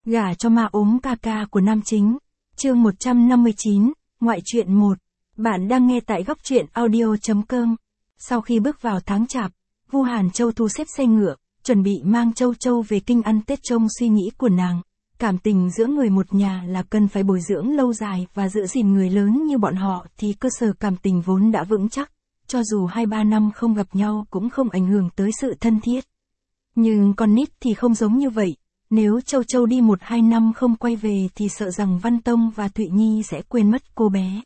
Gả cho ma ốm ca ca của nam chính. Chương 159, ngoại truyện 1. Bạn đang nghe tại góc truyện audio.com. Sau khi bước vào tháng Chạp, Vu Hàn Châu thu xếp xe ngựa, chuẩn bị mang Châu Châu về kinh ăn Tết. Trong suy nghĩ của nàng, cảm tình giữa người một nhà là cần phải bồi dưỡng lâu dài và giữ gìn. Người lớn như bọn họ thì cơ sở cảm tình vốn đã vững chắc, cho dù 2-3 năm không gặp nhau cũng không ảnh hưởng tới sự thân thiết. Nhưng con nít thì không giống như vậy. Nếu Châu Châu đi 1-2 năm không quay về thì sợ rằng Văn Tông và Thụy Nhi sẽ quên mất cô bé.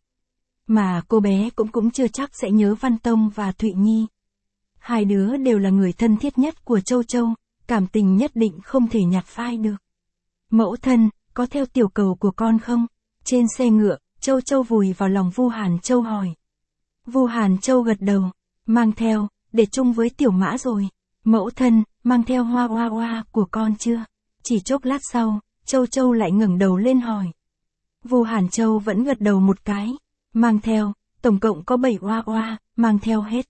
Mà cô bé cũng chưa chắc sẽ nhớ Văn Tông và Thụy Nhi. Hai đứa đều là người thân thiết nhất của Châu Châu, cảm tình nhất định không thể nhạt phai được. Mẫu thân, có theo tiểu cầu của con không? Trên xe ngựa, Châu Châu vùi vào lòng Vu Hàn Châu hỏi. Vu Hàn Châu gật đầu, mang theo, để chung với tiểu mã rồi. Mẫu thân, mang theo hoa hoa hoa của con chưa? Chỉ chốc lát sau, Châu Châu lại ngẩng đầu lên hỏi. Vu Hàn Châu vẫn gật đầu một cái, mang theo, tổng cộng có 7 hoa hoa, mang theo hết.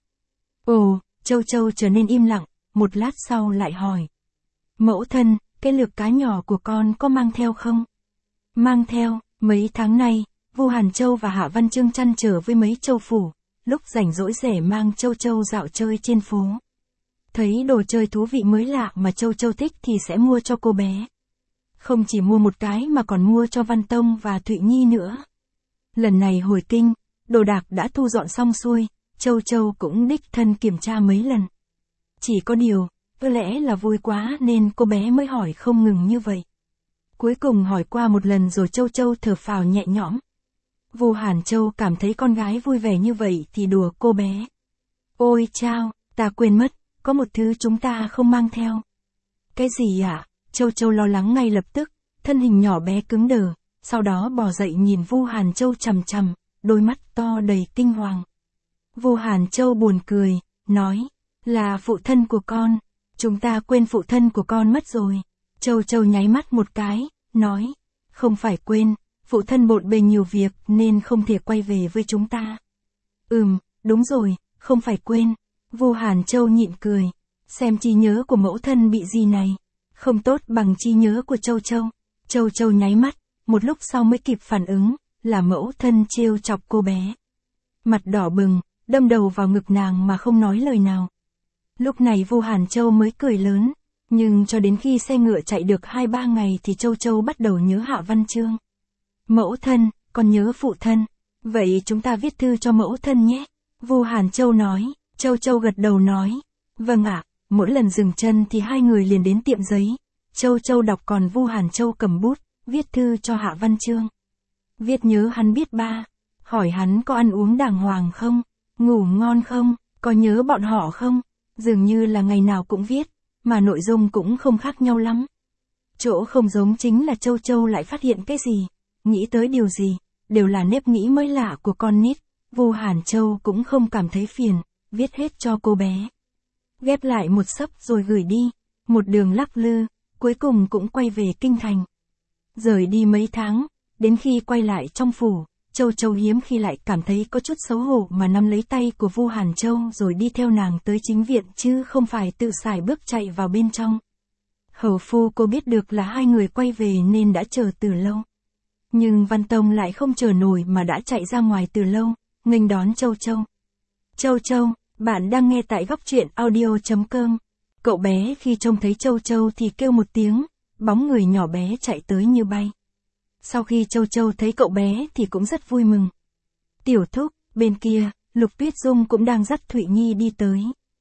Ồ, Châu Châu trở nên im lặng, một lát sau lại hỏi. Mẫu thân, cái lược cá nhỏ của con có mang theo không? Mang theo, mấy tháng nay, Vu Hàn Châu và Hạ Văn Chương trăn trở với mấy châu phủ, lúc rảnh rỗi rẻ mang Châu Châu dạo chơi trên phố. Thấy đồ chơi thú vị mới lạ mà Châu Châu thích thì sẽ mua cho cô bé. Không chỉ mua một cái mà còn mua cho Văn Tông và Thụy Nhi nữa. Lần này hồi kinh, đồ đạc đã thu dọn xong xuôi, Châu Châu cũng đích thân kiểm tra mấy lần. Chỉ có điều, có lẽ là vui quá nên cô bé mới hỏi không ngừng như vậy. Cuối cùng hỏi qua một lần rồi Châu Châu thở phào nhẹ nhõm. Vu Hàn Châu cảm thấy con gái vui vẻ như vậy thì đùa cô bé. Ôi chao, ta quên mất, có một thứ chúng ta không mang theo. Cái gì ạ? Châu Châu lo lắng ngay lập tức, thân hình nhỏ bé cứng đờ, sau đó bò dậy nhìn Vu Hàn Châu chằm chằm, đôi mắt to đầy kinh hoàng. Vu Hàn Châu buồn cười, nói, là phụ thân của con, chúng ta quên phụ thân của con mất rồi. Châu Châu nháy mắt một cái, nói, không phải quên, phụ thân bộn bề nhiều việc nên không thể quay về với chúng ta. Đúng rồi, không phải quên. Vu Hàn Châu nhịn cười, xem trí nhớ của mẫu thân bị gì này, không tốt bằng trí nhớ của Châu Châu. Châu Châu nháy mắt, một lúc sau mới kịp phản ứng, là mẫu thân trêu chọc cô bé. Mặt đỏ bừng, đâm đầu vào ngực nàng mà không nói lời nào. Lúc này Vu Hàn Châu mới cười lớn, nhưng cho đến khi xe ngựa chạy được 2-3 ngày thì Châu Châu bắt đầu nhớ Hạ Văn Chương. Mẫu thân, con nhớ phụ thân, vậy chúng ta viết thư cho mẫu thân nhé. Vu Hàn Châu nói. Châu Châu gật đầu nói, vâng ạ. Mỗi lần dừng chân thì hai người liền đến tiệm giấy. Châu Châu đọc còn Vu Hàn Châu cầm bút, viết thư cho Hạ Văn Chương. Viết nhớ hắn biết ba, hỏi hắn có ăn uống đàng hoàng không, ngủ ngon không, có nhớ bọn họ không. Dường như là ngày nào cũng viết, mà nội dung cũng không khác nhau lắm. Chỗ không giống chính là Châu Châu lại phát hiện cái gì, nghĩ tới điều gì, đều là nếp nghĩ mới lạ của con nít. Vu Hàn Châu cũng không cảm thấy phiền, viết hết cho cô bé. Ghép lại một xấp rồi gửi đi, một đường lắc lư, cuối cùng cũng quay về kinh thành. Rời đi mấy tháng, đến khi quay lại trong phủ, Châu Châu hiếm khi lại cảm thấy có chút xấu hổ mà nắm lấy tay của Vu Hàn Châu rồi đi theo nàng tới chính viện chứ không phải tự sải bước chạy vào bên trong. Hầu phu cô biết được là hai người quay về nên đã chờ từ lâu. Nhưng Văn Tông lại không chờ nổi mà đã chạy ra ngoài từ lâu, nghênh đón Châu Châu. Châu Châu, bạn đang nghe tại góc truyện audio.com. Cậu bé khi trông thấy Châu Châu thì kêu một tiếng, bóng người nhỏ bé chạy tới như bay. Sau khi Châu Châu thấy cậu bé thì cũng rất vui mừng. Tiểu thúc, bên kia, Lục Tuyết Dung cũng đang dắt Thụy Nhi đi tới.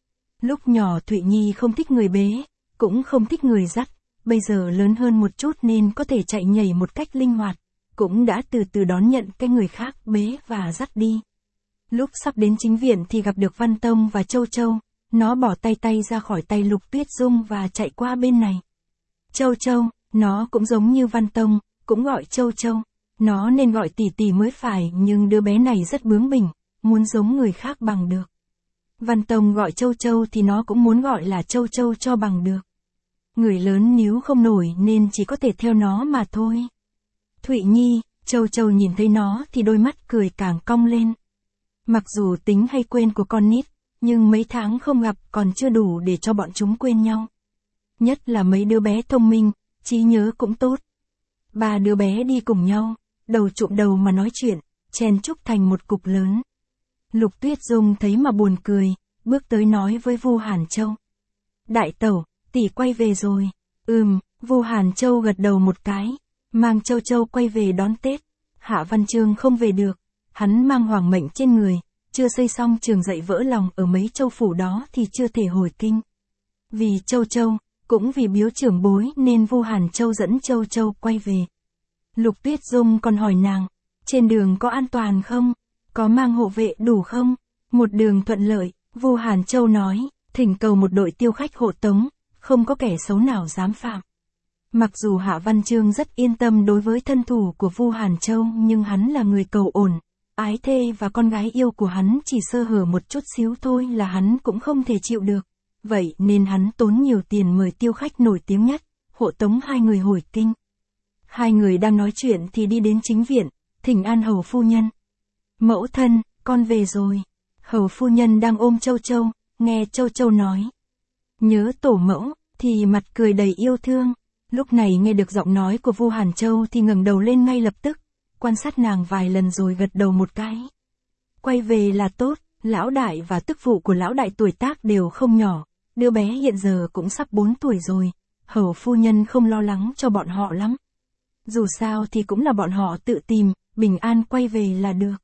Lúc nhỏ Thụy Nhi không thích người bế, cũng không thích người dắt, bây giờ lớn hơn một chút nên có thể chạy nhảy một cách linh hoạt, cũng đã từ từ đón nhận cái người khác bế và dắt đi. Lúc sắp đến chính viện thì gặp được Văn Tông và Châu Châu, nó bỏ tay ra khỏi tay Lục Tuyết Dung và chạy qua bên này. Châu Châu, nó cũng giống như Văn Tông, cũng gọi Châu Châu, nó nên gọi tỷ tỷ mới phải nhưng đứa bé này rất bướng bỉnh, muốn giống người khác bằng được. Văn Tông gọi Châu Châu thì nó cũng muốn gọi là Châu Châu cho bằng được. Người lớn níu không nổi nên chỉ có thể theo nó mà thôi. Thụy Nhi, Châu Châu nhìn thấy nó thì đôi mắt cười càng cong lên. Mặc dù tính hay quên của con nít, nhưng mấy tháng không gặp còn chưa đủ để cho bọn chúng quên nhau. Nhất là mấy đứa bé thông minh, trí nhớ cũng tốt, Ba đứa bé đi cùng nhau, đầu chụm đầu mà nói chuyện, chen chúc thành một cục lớn. Lục Tuyết Dung thấy mà buồn cười, bước tới nói với Vu Hàn Châu. Đại tẩu, tỷ quay về rồi. Vu Hàn Châu gật đầu một cái, mang Châu Châu quay về đón Tết. Hạ Văn Chương không về được, hắn mang hoàng mệnh trên người, chưa xây xong trường dạy vỡ lòng ở mấy châu phủ đó thì chưa thể hồi kinh. Vì Châu Châu, cũng vì biếu trưởng bối nên Vu Hàn Châu dẫn Châu Châu quay về. Lục Tuyết Dung còn hỏi nàng, trên đường có an toàn không? Có mang hộ vệ đủ không? Một đường thuận lợi, Vu Hàn Châu nói, thỉnh cầu một đội tiêu khách hộ tống, không có kẻ xấu nào dám phạm. Mặc dù Hạ Văn Chương rất yên tâm đối với thân thủ của Vu Hàn Châu nhưng hắn là người cầu ổn, ái thê và con gái yêu của hắn chỉ sơ hở một chút xíu thôi là hắn cũng không thể chịu được. Vậy nên hắn tốn nhiều tiền mời tiêu khách nổi tiếng nhất, hộ tống hai người hồi kinh. Hai người đang nói chuyện thì đi đến chính viện, thỉnh an hầu phu nhân. Mẫu thân, con về rồi. Hầu phu nhân đang ôm Châu Châu, nghe Châu Châu nói. Nhớ tổ mẫu, thì mặt cười đầy yêu thương. Lúc này nghe được giọng nói của Vu Hàn Châu thì ngẩng đầu lên ngay lập tức, quan sát nàng vài lần rồi gật đầu một cái. Quay về là tốt, lão đại và tức phụ của lão đại tuổi tác đều không nhỏ, đứa bé hiện giờ cũng sắp 4 tuổi rồi, hầu phu nhân không lo lắng cho bọn họ lắm. Dù sao thì cũng là bọn họ tự tìm, bình an quay về là được.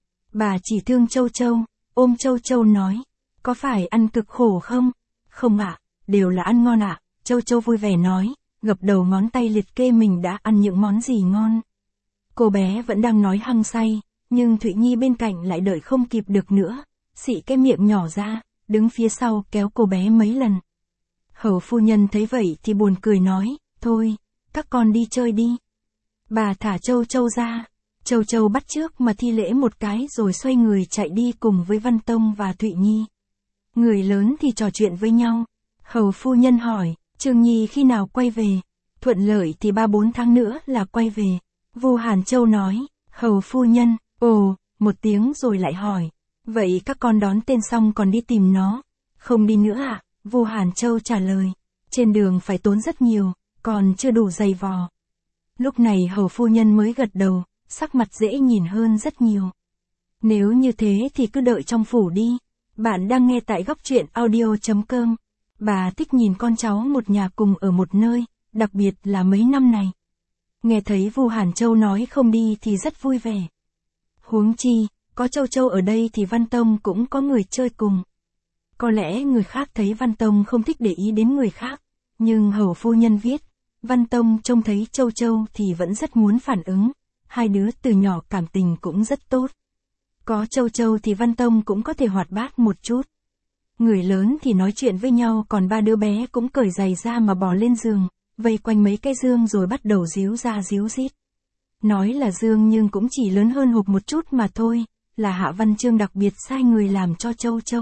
Bà chỉ thương Châu Châu, ôm Châu Châu nói, có phải ăn cực khổ không? Không ạ, đều là ăn ngon ạ. Châu Châu vui vẻ nói, gập đầu ngón tay liệt kê mình đã ăn những món gì ngon. Cô bé vẫn đang nói hăng say, nhưng Thụy Nhi bên cạnh lại đợi không kịp được nữa, xị cái miệng nhỏ ra, đứng phía sau kéo cô bé mấy lần. Hầu phu nhân thấy vậy thì buồn cười nói, thôi, các con đi chơi đi. Bà thả Châu Châu ra, Châu Châu bắt chước mà thi lễ một cái rồi xoay người chạy đi cùng với Văn Tông và Thụy Nhi. Người lớn thì trò chuyện với nhau, hầu phu nhân hỏi, Trương Nhi khi nào quay về? Thuận lợi thì 3-4 tháng nữa là quay về. Vu Hàn Châu nói, hầu phu nhân, ồ, một tiếng rồi lại hỏi, vậy các con đón tên xong còn đi tìm nó? Không đi nữa ạ, Vu Hàn Châu trả lời, trên đường phải tốn rất nhiều, còn chưa đủ dày vò. Lúc này hầu phu nhân mới gật đầu, sắc mặt dễ nhìn hơn rất nhiều. Nếu như thế thì cứ đợi trong phủ đi. Bạn đang nghe tại góc truyện audio.com. Bà thích nhìn con cháu một nhà cùng ở một nơi, đặc biệt là mấy năm này. Nghe thấy Vu Hàn Châu nói không đi thì rất vui vẻ. Huống chi, có Châu Châu ở đây thì Văn Tông cũng có người chơi cùng. Có lẽ người khác thấy Văn Tông không thích để ý đến người khác, nhưng hầu phu nhân viết, Văn Tông trông thấy Châu Châu thì vẫn rất muốn phản ứng, hai đứa từ nhỏ cảm tình cũng rất tốt. Có Châu Châu thì Văn Tông cũng có thể hoạt bát một chút. Người lớn thì nói chuyện với nhau còn ba đứa bé cũng cởi giày ra mà bò lên giường, vây quanh mấy cái giường rồi bắt đầu díu ra díu dít. Nói là giường nhưng cũng chỉ lớn hơn hộp một chút mà thôi, là Hạ Văn Chương đặc biệt sai người làm cho Châu Châu.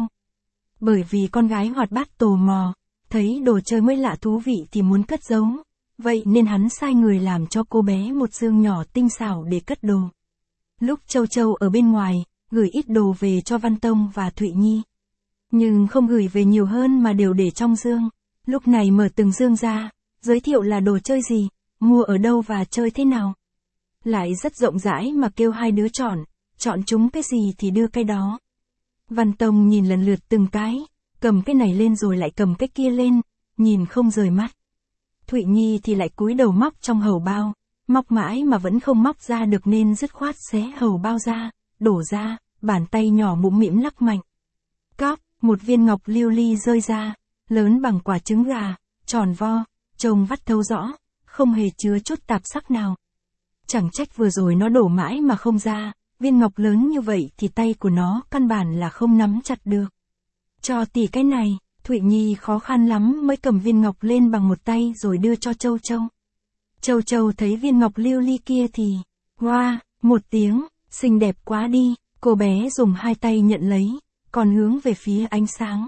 Bởi vì con gái hoạt bát tò mò, thấy đồ chơi mới lạ thú vị thì muốn cất giấu, vậy nên hắn sai người làm cho cô bé một giường nhỏ tinh xảo để cất đồ. Lúc Châu Châu ở bên ngoài, gửi ít đồ về cho Văn Tông và Thụy Nhi. Nhưng không gửi về nhiều hơn mà đều để trong giường. Lúc này mở từng giường ra, giới thiệu là đồ chơi gì, mua ở đâu và chơi thế nào. Lại rất rộng rãi mà kêu hai đứa chọn chúng cái gì thì đưa cái đó. Văn Tông nhìn lần lượt từng cái, cầm cái này lên rồi lại cầm cái kia lên, nhìn không rời mắt. Thụy Nhi thì lại cúi đầu móc trong hầu bao, móc mãi mà vẫn không móc ra được nên dứt khoát xé hầu bao ra, đổ ra, bàn tay nhỏ mũm mĩm lắc mạnh. Cóp, một viên ngọc lưu ly rơi ra, lớn bằng quả trứng gà, tròn vo, trông vắt thấu rõ, không hề chứa chút tạp sắc nào. Chẳng trách vừa rồi nó đổ mãi mà không ra, viên ngọc lớn như vậy thì tay của nó căn bản là không nắm chặt được. Cho tỷ cái này, Thụy Nhi khó khăn lắm mới cầm viên ngọc lên bằng một tay rồi đưa cho Châu Châu. Châu Châu thấy viên ngọc lưu ly kia thì, wow, một tiếng, xinh đẹp quá đi, cô bé dùng hai tay nhận lấy, còn hướng về phía ánh sáng.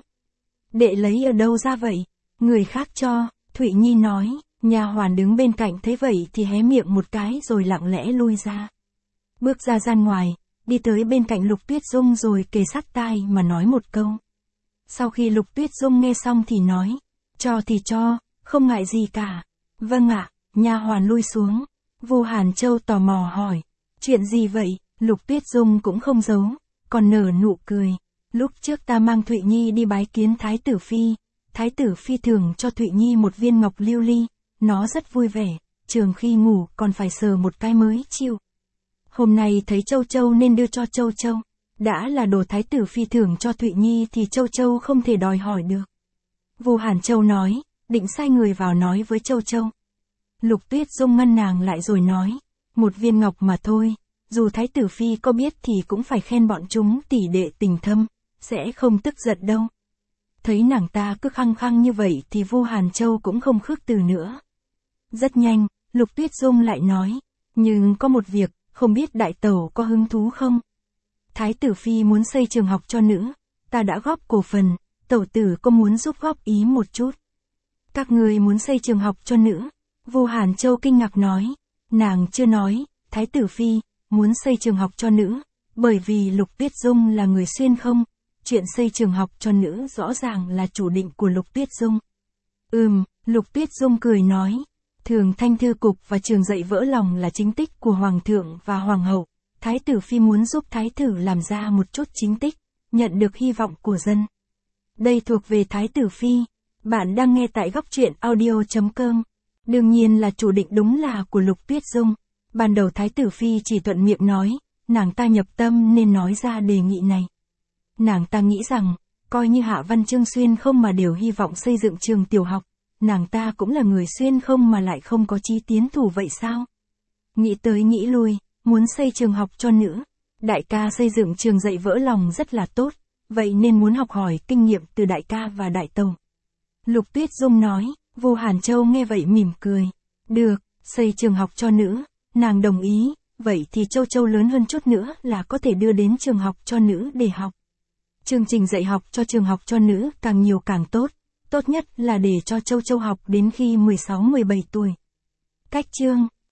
Đệ lấy ở đâu ra vậy? Người khác cho, Thụy Nhi nói, nha hoàn đứng bên cạnh thấy vậy thì hé miệng một cái rồi lặng lẽ lui ra. Bước ra gian ngoài, đi tới bên cạnh Lục Tuyết Dung rồi kề sát tai mà nói một câu. Sau khi Lục Tuyết Dung nghe xong thì nói, cho thì cho, không ngại gì cả. Vâng ạ, nha hoàn lui xuống. Vu Hàn Châu tò mò hỏi. Chuyện gì vậy? Lục Tuyết Dung cũng không giấu, còn nở nụ cười. Lúc trước ta mang Thụy Nhi đi bái kiến Thái tử Phi thưởng cho Thụy Nhi một viên ngọc lưu ly, nó rất vui vẻ, trường khi ngủ còn phải sờ một cái mới chịu. Hôm nay thấy Châu Châu nên đưa cho Châu Châu. Đã là đồ Thái tử Phi thưởng cho Thụy Nhi thì Châu Châu không thể đòi hỏi được. Vu Hàn Châu nói, định sai người vào nói với Châu Châu. Lục Tuyết Dung ngăn nàng lại rồi nói, một viên ngọc mà thôi, dù Thái tử Phi có biết thì cũng phải khen bọn chúng tỷ đệ tình thâm, sẽ không tức giận đâu. Thấy nàng ta cứ khăng khăng như vậy thì Vu Hàn Châu cũng không khước từ nữa. Rất nhanh, Lục Tuyết Dung lại nói, nhưng có một việc, không biết đại tẩu có hứng thú không? Thái tử Phi muốn xây trường học cho nữ, ta đã góp cổ phần, tẩu tử có muốn giúp góp ý một chút? Các người muốn xây trường học cho nữ? Vu Hàn Châu kinh ngạc nói, nàng chưa nói, Thái tử Phi muốn xây trường học cho nữ, bởi vì Lục Tuyết Dung là người xuyên không, chuyện xây trường học cho nữ rõ ràng là chủ định của Lục Tuyết Dung. Lục Tuyết Dung cười nói, thường thanh thư cục và trường dạy vỡ lòng là chính tích của Hoàng thượng và Hoàng hậu, Thái tử Phi muốn giúp Thái tử làm ra một chút chính tích, nhận được hy vọng của dân. Đây thuộc về Thái tử Phi, bạn đang nghe tại góc truyện audio.com. Đương nhiên là chủ định đúng là của Lục Tuyết Dung. Ban đầu Thái tử Phi chỉ thuận miệng nói, nàng ta nhập tâm nên nói ra đề nghị này. Nàng ta nghĩ rằng, coi như Hạ Văn Trương xuyên không mà đều hy vọng xây dựng trường tiểu học, nàng ta cũng là người xuyên không mà lại không có chí tiến thủ vậy sao? Nghĩ tới nghĩ lui, muốn xây trường học cho nữ, đại ca xây dựng trường dạy vỡ lòng rất là tốt, vậy nên muốn học hỏi kinh nghiệm từ đại ca và đại tẩu. Lục Tuyết Dung nói, Vu Hàn Châu nghe vậy mỉm cười. Được, xây trường học cho nữ, nàng đồng ý, vậy thì Châu Châu lớn hơn chút nữa là có thể đưa đến trường học cho nữ để học. Chương trình dạy học cho trường học cho nữ càng nhiều càng tốt, tốt nhất là để cho Châu Châu học đến khi 16-17 tuổi. Cách chương